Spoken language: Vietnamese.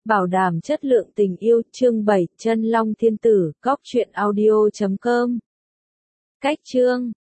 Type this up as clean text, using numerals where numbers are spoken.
Bảo đảm chất lượng tình yêu, chương 7, Chân Long Thiên Tử, Cóc truyện audio.com. Cách chương